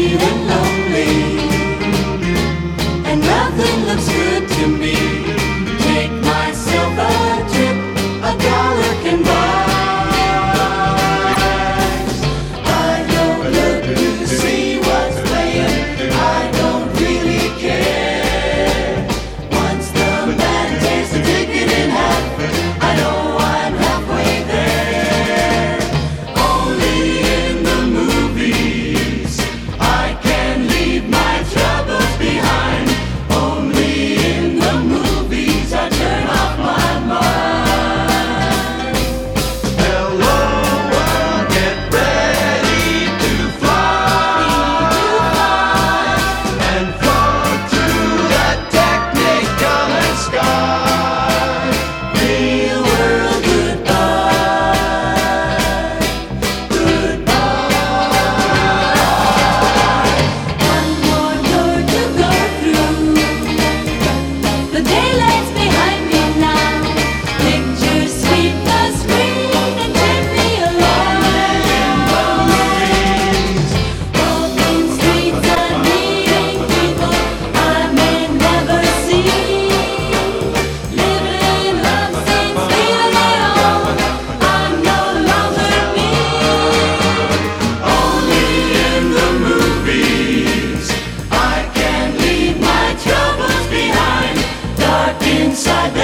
feeling lonely, and nothing looks good to me. Take myself a trip, a dollar can buy. I don't look to see what's playing, I don't really care. Once the man takes the ticket in half, I know I'm halfway there. Only in the movies I can leave my troubles behind. Only in the movies I turn off my mind. Hello world, get ready to fly and float through the technicolor sky. Real world, goodbye, goodbye. One more door to go through. The daylight's behind me now. Pictures sweep the screen and take me along. Walking streets and meeting people I may never see. Living love scenes, feeling my own. I'm no longer me. Only in the movies I can leave my troubles behind. Dark inside the